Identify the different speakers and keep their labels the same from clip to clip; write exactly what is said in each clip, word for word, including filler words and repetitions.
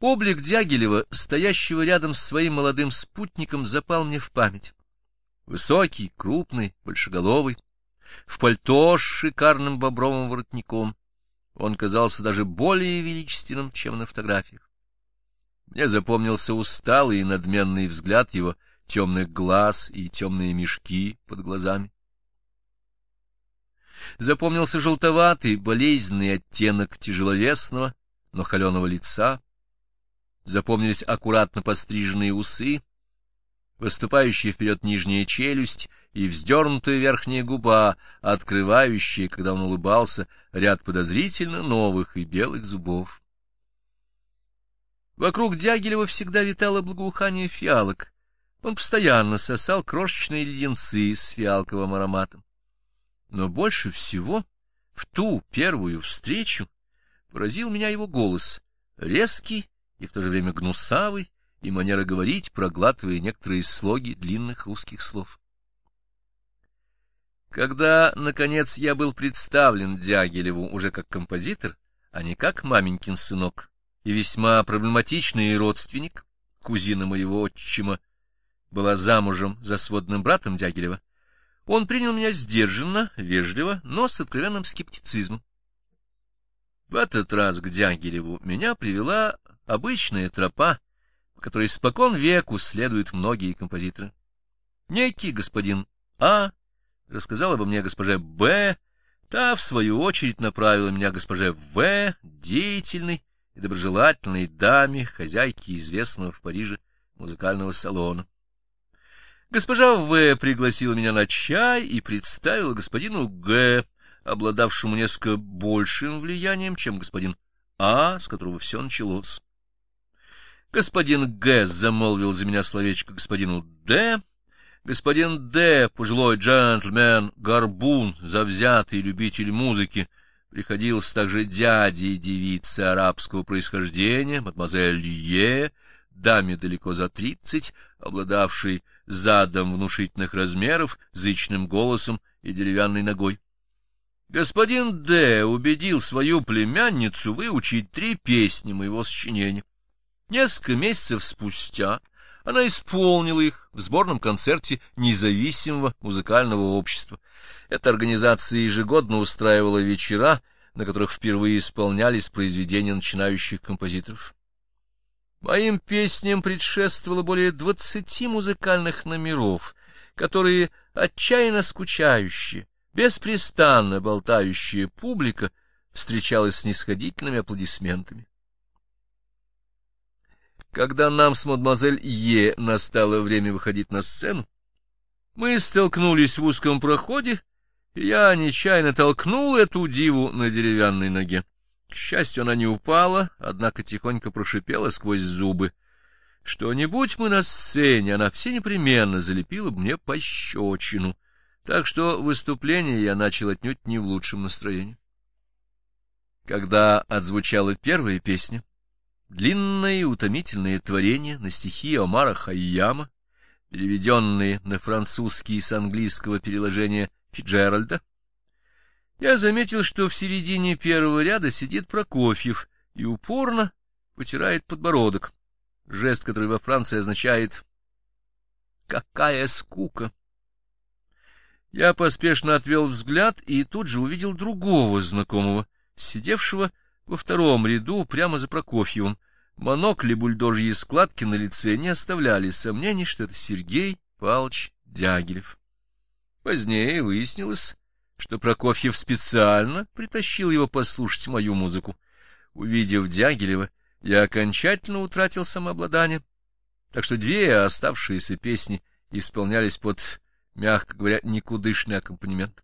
Speaker 1: Облик Дягилева, стоящего рядом с своим молодым спутником, запал мне в память. Высокий, крупный, большеголовый, в пальто с шикарным бобровым воротником. Он казался даже более величественным, чем на фотографиях. Мне запомнился усталый и надменный взгляд его темных глаз и темные мешки под глазами. Запомнился желтоватый, болезненный оттенок тяжеловесного, но холеного лица. Запомнились аккуратно постриженные усы, выступающая вперед нижняя челюсть и вздернутая верхняя губа, открывающая, когда он улыбался, ряд подозрительно новых и белых зубов. Вокруг Дягилева всегда витало благоухание фиалок. Он постоянно сосал крошечные леденцы с фиалковым ароматом. Но больше всего в ту первую встречу поразил меня его голос, резкий и в то же время гнусавый, и манера говорить, проглатывая некоторые слоги длинных русских слов. Когда, наконец, я был представлен Дягилеву уже как композитор, а не как маменькин сынок, и весьма проблематичный родственник, кузина моего отчима, была замужем за сводным братом Дягилева, он принял меня сдержанно, вежливо, но с откровенным скептицизмом. В этот раз к Дягилеву меня привела обычная тропа, по которой спокон веку следуют многие композиторы. Некий господин А рассказал обо мне госпоже Б, та, в свою очередь, направила меня госпоже В, деятельной и доброжелательной даме, хозяйке известного в Париже музыкального салона. Госпожа В пригласила меня на чай и представила господину Г, обладавшему несколько большим влиянием, чем господин А, с которого все началось. Господин Г замолвил за меня словечко господину Д. Господин Д, пожилой джентльмен, горбун, завзятый любитель музыки, приходился также дядей девицы арабского происхождения, мадемуазель Е, даме далеко за тридцать, обладавшей задом внушительных размеров, зычным голосом и деревянной ногой. Господин Д убедил свою племянницу выучить три песни моего сочинения. Несколько месяцев спустя она исполнила их в сборном концерте независимого музыкального общества. Эта организация ежегодно устраивала вечера, на которых впервые исполнялись произведения начинающих композиторов. Моим песням предшествовало более двадцати музыкальных номеров, которые отчаянно скучающие, беспрестанно болтающая публика встречалась с снисходительными аплодисментами. Когда нам с мадемуазель Е настало время выходить на сцену, мы столкнулись в узком проходе, и я нечаянно толкнул эту диву на деревянной ноге. К счастью, она не упала, однако тихонько прошипела сквозь зубы. Что-нибудь мы на сцене, она все непременно залепила бы мне пощечину, так что выступление я начал отнюдь не в лучшем настроении. Когда отзвучала первая песня, длинное и утомительное творение на стихи Омара Хайяма, переведенные на французский с английского переложения Фицджеральда, я заметил, что в середине первого ряда сидит Прокофьев и упорно потирает подбородок, жест, который во Франции означает «какая скука». Я поспешно отвел взгляд и тут же увидел другого знакомого, сидевшего во втором ряду прямо за Прокофьевым. Монокли бульдожьи складки на лице не оставляли сомнений, что это Сергей Павлович Дягилев. Позднее выяснилось, что Прокофьев специально притащил его послушать мою музыку. Увидев Дягилева, я окончательно утратил самообладание, так что две оставшиеся песни исполнялись под, мягко говоря, никудышный аккомпанемент.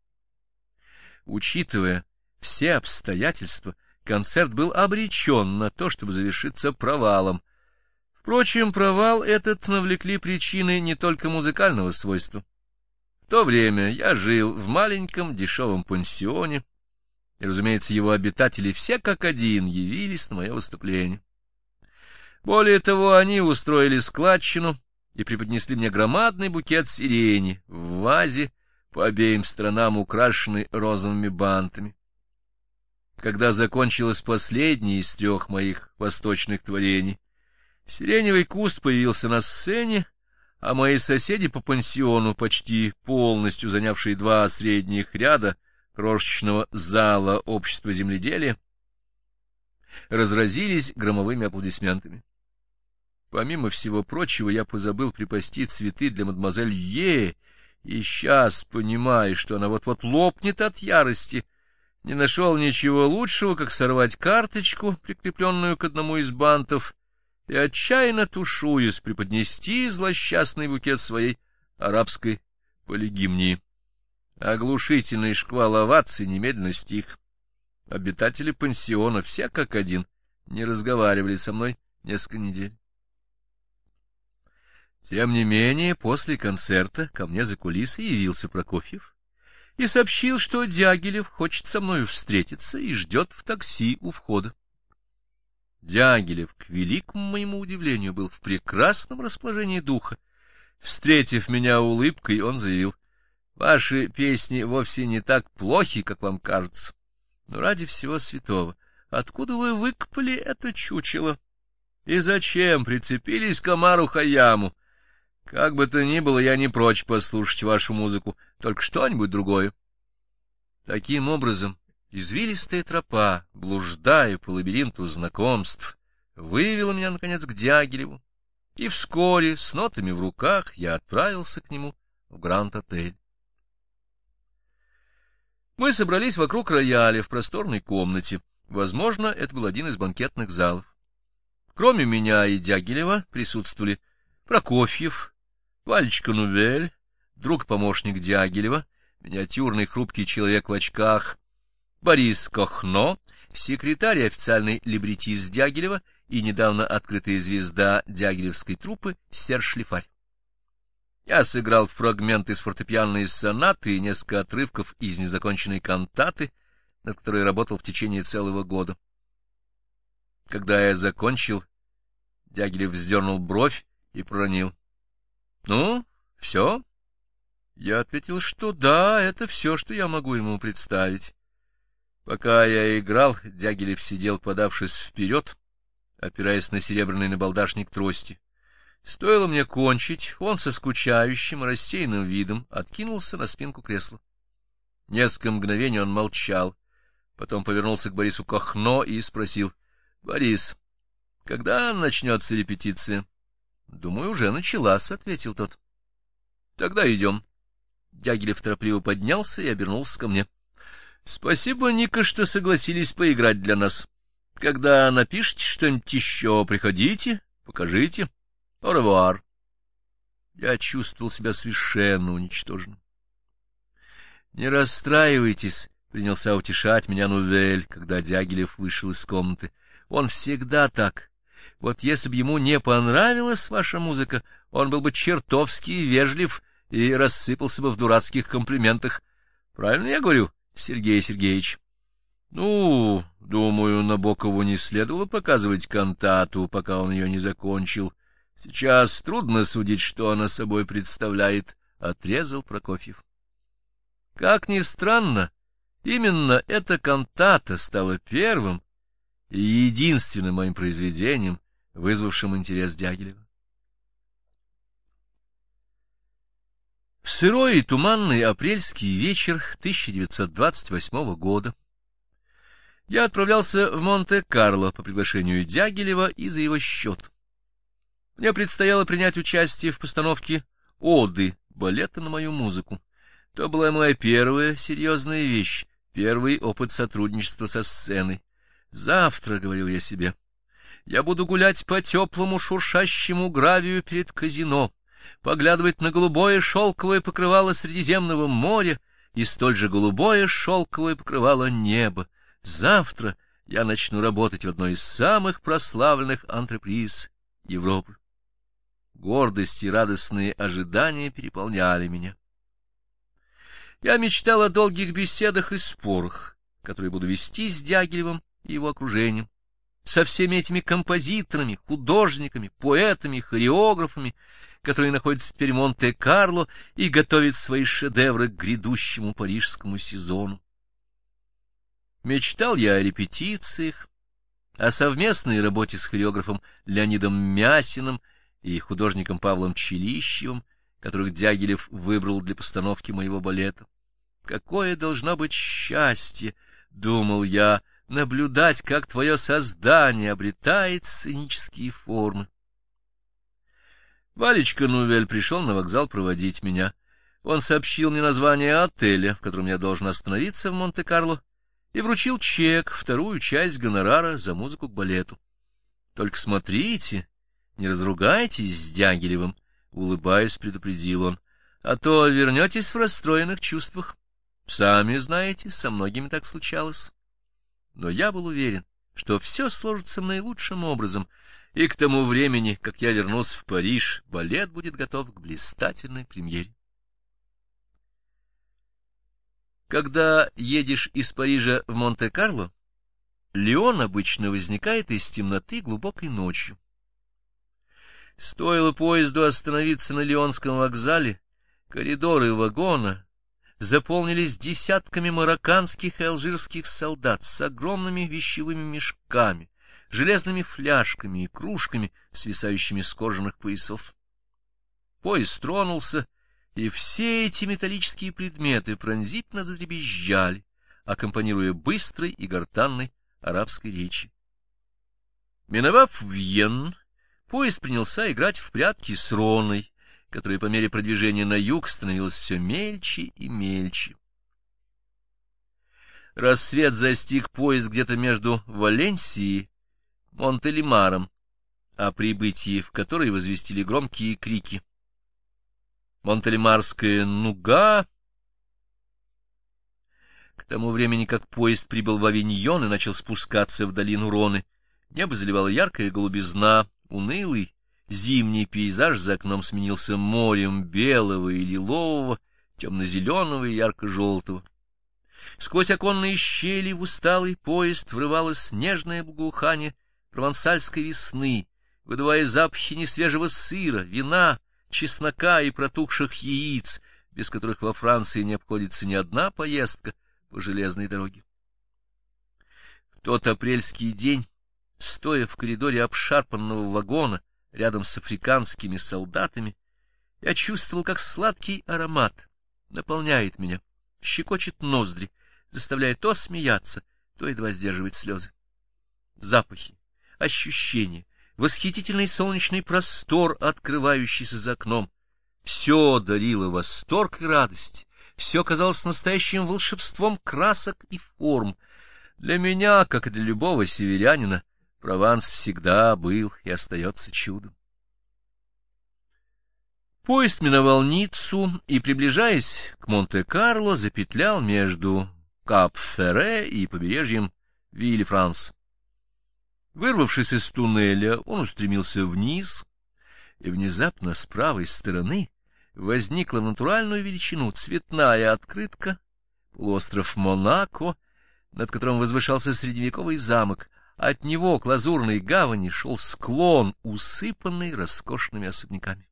Speaker 1: Учитывая все обстоятельства, концерт был обречен на то, чтобы завершиться провалом. Впрочем, провал этот навлекли причины не только музыкального свойства. В то время я жил в маленьком дешевом пансионе, и, разумеется, его обитатели все как один явились на мое выступление. Более того, они устроили складчину и преподнесли мне громадный букет сирени в вазе, по обеим сторонам украшенный розовыми бантами. Когда закончилось последнее из трех моих восточных творений, сиреневый куст появился на сцене, а мои соседи по пансиону, почти полностью занявшие два средних ряда крошечного зала общества земледелия, разразились громовыми аплодисментами. Помимо всего прочего, я позабыл припасти цветы для мадемуазель Е, и сейчас, понимая, что она вот-вот лопнет от ярости, не нашел ничего лучшего, как сорвать карточку, прикрепленную к одному из бантов, и, отчаянно тушуясь, преподнести злосчастный букет своей арабской полигимнии. Оглушительный шквал оваций немедленно стих. Обитатели пансиона, все как один, не разговаривали со мной несколько недель. Тем не менее, после концерта ко мне за кулисы явился Прокофьев и сообщил, что Дягилев хочет со мною встретиться и ждет в такси у входа. Дягилев, к великому моему удивлению, был в прекрасном расположении духа. Встретив меня улыбкой, он заявил: «Ваши песни вовсе не так плохи, как вам кажется. Но ради всего святого, откуда вы выкопали это чучело? И зачем прицепились к Омару Хайяму? Как бы то ни было, я не прочь послушать вашу музыку, только что-нибудь другое». Таким образом, извилистая тропа, блуждая по лабиринту знакомств, вывела меня, наконец, к Дягилеву, и вскоре, с нотами в руках, я отправился к нему в Гранд-отель. Мы собрались вокруг рояля в просторной комнате. Возможно, это был один из банкетных залов. Кроме меня и Дягилева присутствовали Прокофьев, Валечка Нувель, друг-помощник Дягилева, миниатюрный хрупкий человек в очках, Борис Кохно, секретарь и официальный либретист Дягилева и недавно открытая звезда дягилевской труппы Серж Шлифарь. Я сыграл фрагмент из фортепианной сонаты и несколько отрывков из незаконченной кантаты, над которой работал в течение целого года. Когда я закончил, Дягилев вздернул бровь и проронил: «Ну, все?» Я ответил, что да, это все, что я могу ему представить. Пока я играл, Дягилев сидел, подавшись вперед, опираясь на серебряный набалдашник трости. Стоило мне кончить, он со скучающим и рассеянным видом откинулся на спинку кресла. Несколько мгновений он молчал, потом повернулся к Борису Кохно и спросил: «Борис, когда начнется репетиция?» «Думаю, уже началась», — ответил тот. «Тогда идем». Дягилев торопливо поднялся и обернулся ко мне. «Спасибо, Ника, что согласились поиграть для нас. Когда напишите что-нибудь еще, приходите, покажите. Au-revoir». Я чувствовал себя совершенно уничтоженным. «Не расстраивайтесь», — принялся утешать меня Нувель, когда Дягилев вышел из комнаты. «Он всегда так. Вот если бы ему не понравилась ваша музыка, он был бы чертовски вежлив и рассыпался бы в дурацких комплиментах. Правильно я говорю, Сергей Сергеевич?» «Ну, думаю, Набокову не следовало показывать кантату, пока он ее не закончил. Сейчас трудно судить, что она собой представляет», — отрезал Прокофьев. Как ни странно, именно эта кантата стала первым и единственным моим произведением, вызвавшим интерес Дягилева. В сырой и туманный апрельский вечер тысяча девятьсот двадцать восьмого года я отправлялся в Монте-Карло по приглашению Дягилева и за его счет. Мне предстояло принять участие в постановке «Оды», балета на мою музыку. То была моя первая серьезная вещь, первый опыт сотрудничества со сценой. «Завтра, — говорил я себе, — я буду гулять по теплому шуршащему гравию перед казино, поглядывать на голубое шелковое покрывало Средиземного моря и столь же голубое шелковое покрывало неба. Завтра я начну работать в одной из самых прославленных антреприз Европы». Гордость и радостные ожидания переполняли меня. Я мечтал о долгих беседах и спорах, которые буду вести с Дягилевым и его окружением, со всеми этими композиторами, художниками, поэтами, хореографами, которые находятся теперь в Монте-Карло и готовят свои шедевры к грядущему парижскому сезону. Мечтал я о репетициях, о совместной работе с хореографом Леонидом Мясиным и художником Павлом Челищевым, которых Дягилев выбрал для постановки моего балета. Какое должно быть счастье, — думал я, — наблюдать, как твое создание обретает сценические формы. Валечка Нувель пришел на вокзал проводить меня. Он сообщил мне название отеля, в котором я должен остановиться в Монте-Карло, и вручил чек, вторую часть гонорара за музыку к балету. — Только смотрите, не разругайтесь с Дягилевым, — улыбаясь, предупредил он, — а то вернетесь в расстроенных чувствах. Сами знаете, со многими так случалось. Но я был уверен, что все сложится наилучшим образом, и к тому времени, как я вернусь в Париж, балет будет готов к блистательной премьере. Когда едешь из Парижа в Монте-Карло, Лион обычно возникает из темноты глубокой ночью. Стоило поезду остановиться на Лионском вокзале, коридоры вагона заполнились десятками марокканских и алжирских солдат с огромными вещевыми мешками, железными фляжками и кружками, свисающими с кожаных поясов. Поезд тронулся, и все эти металлические предметы пронзительно задребезжали, аккомпанируя быстрой и гортанной арабской речи. Миновав Вьен, поезд принялся играть в прятки с Роной, которая по мере продвижения на юг становилась все мельче и мельче. Рассвет застиг поезд где-то между Валенсией и Монтелимаром, о прибытии в который возвестили громкие крики. Монтелимарская нуга. К тому времени, как поезд прибыл в Авиньон и начал спускаться в долину Роны, небо заливала яркая голубизна, унылый зимний пейзаж за окном сменился морем белого и лилового, темно-зеленого и ярко-желтого. Сквозь оконные щели в усталый поезд врывалось нежное благоухание провансальской весны, выдавая запахи несвежего сыра, вина, чеснока и протухших яиц, без которых во Франции не обходится ни одна поездка по железной дороге. В тот апрельский день, стоя в коридоре обшарпанного вагона рядом с африканскими солдатами, я чувствовал, как сладкий аромат наполняет меня, щекочет ноздри, заставляя то смеяться, то едва сдерживать слезы. Запахи, ощущения, восхитительный солнечный простор, открывающийся за окном. Все дарило восторг и радость, все казалось настоящим волшебством красок и форм. Для меня, как и для любого северянина, Прованс всегда был и остается чудом. Поезд миновал Ниццу и, приближаясь к Монте-Карло, запетлял между Кап-Ферре и побережьем Вилли-Франс. Вырвавшись из туннеля, он устремился вниз, и внезапно с правой стороны возникла в натуральную величину цветная открытка, полуостров Монако, над которым возвышался средневековый замок. От него к лазурной гавани шел склон, усыпанный роскошными особняками.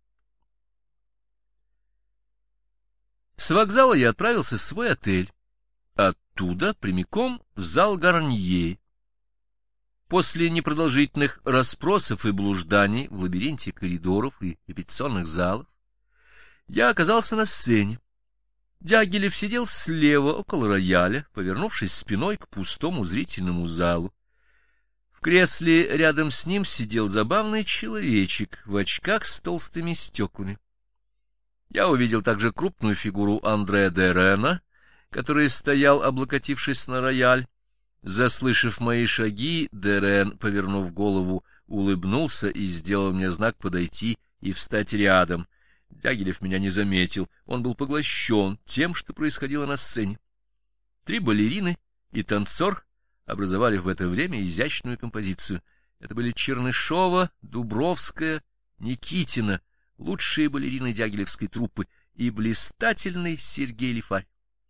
Speaker 1: С вокзала я отправился в свой отель, оттуда прямиком в зал Гарнье. После непродолжительных расспросов и блужданий в лабиринте коридоров и репетиционных залов я оказался на сцене. Дягилев сидел слева около рояля, повернувшись спиной к пустому зрительному залу. В кресле рядом с ним сидел забавный человечек в очках с толстыми стеклами. Я увидел также крупную фигуру Андре де Рена, который стоял, облокотившись на рояль. Заслышав мои шаги, де Рен, повернув голову, улыбнулся и сделал мне знак подойти и встать рядом. Дягилев меня не заметил, он был поглощен тем, что происходило на сцене. Три балерины и танцор образовали в это время изящную композицию. Это были Чернышова, Дубровская, Никитина, лучшие балерины дягилевской труппы, и блистательный Сергей Лифарь.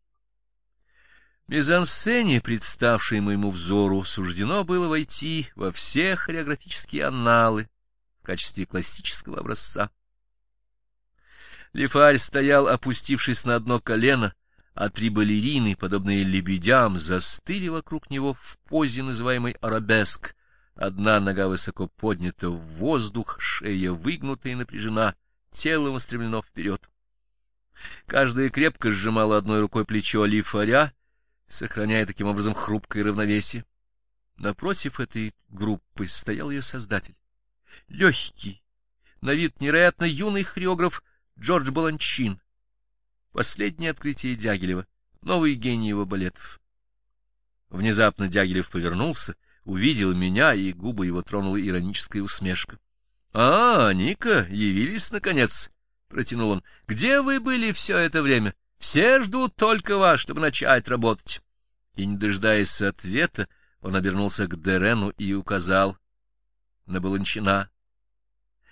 Speaker 1: Мизансцене, представшей моему взору, суждено было войти во все хореографические анналы в качестве классического образца. Лифарь стоял, опустившись на одно колено, а три балерины, подобные лебедям, застыли вокруг него в позе, называемой арабеск. Одна нога высоко поднята в воздух, шея выгнута и напряжена, тело устремлено вперед. Каждая крепко сжимала одной рукой плечо лифаря, сохраняя таким образом хрупкое равновесие. Напротив этой группы стоял ее создатель. Легкий, на вид невероятно юный хореограф Джордж Баланчин. Последнее открытие Дягилева, новый гений его балетов. Внезапно Дягилев повернулся, увидел меня, и губы его тронула ироническая усмешка. — А, Ника, явились, наконец! — протянул он. — Где вы были все это время? Все ждут только вас, чтобы начать работать. И, не дожидаясь ответа, он обернулся к Дерену и указал на Баланчина.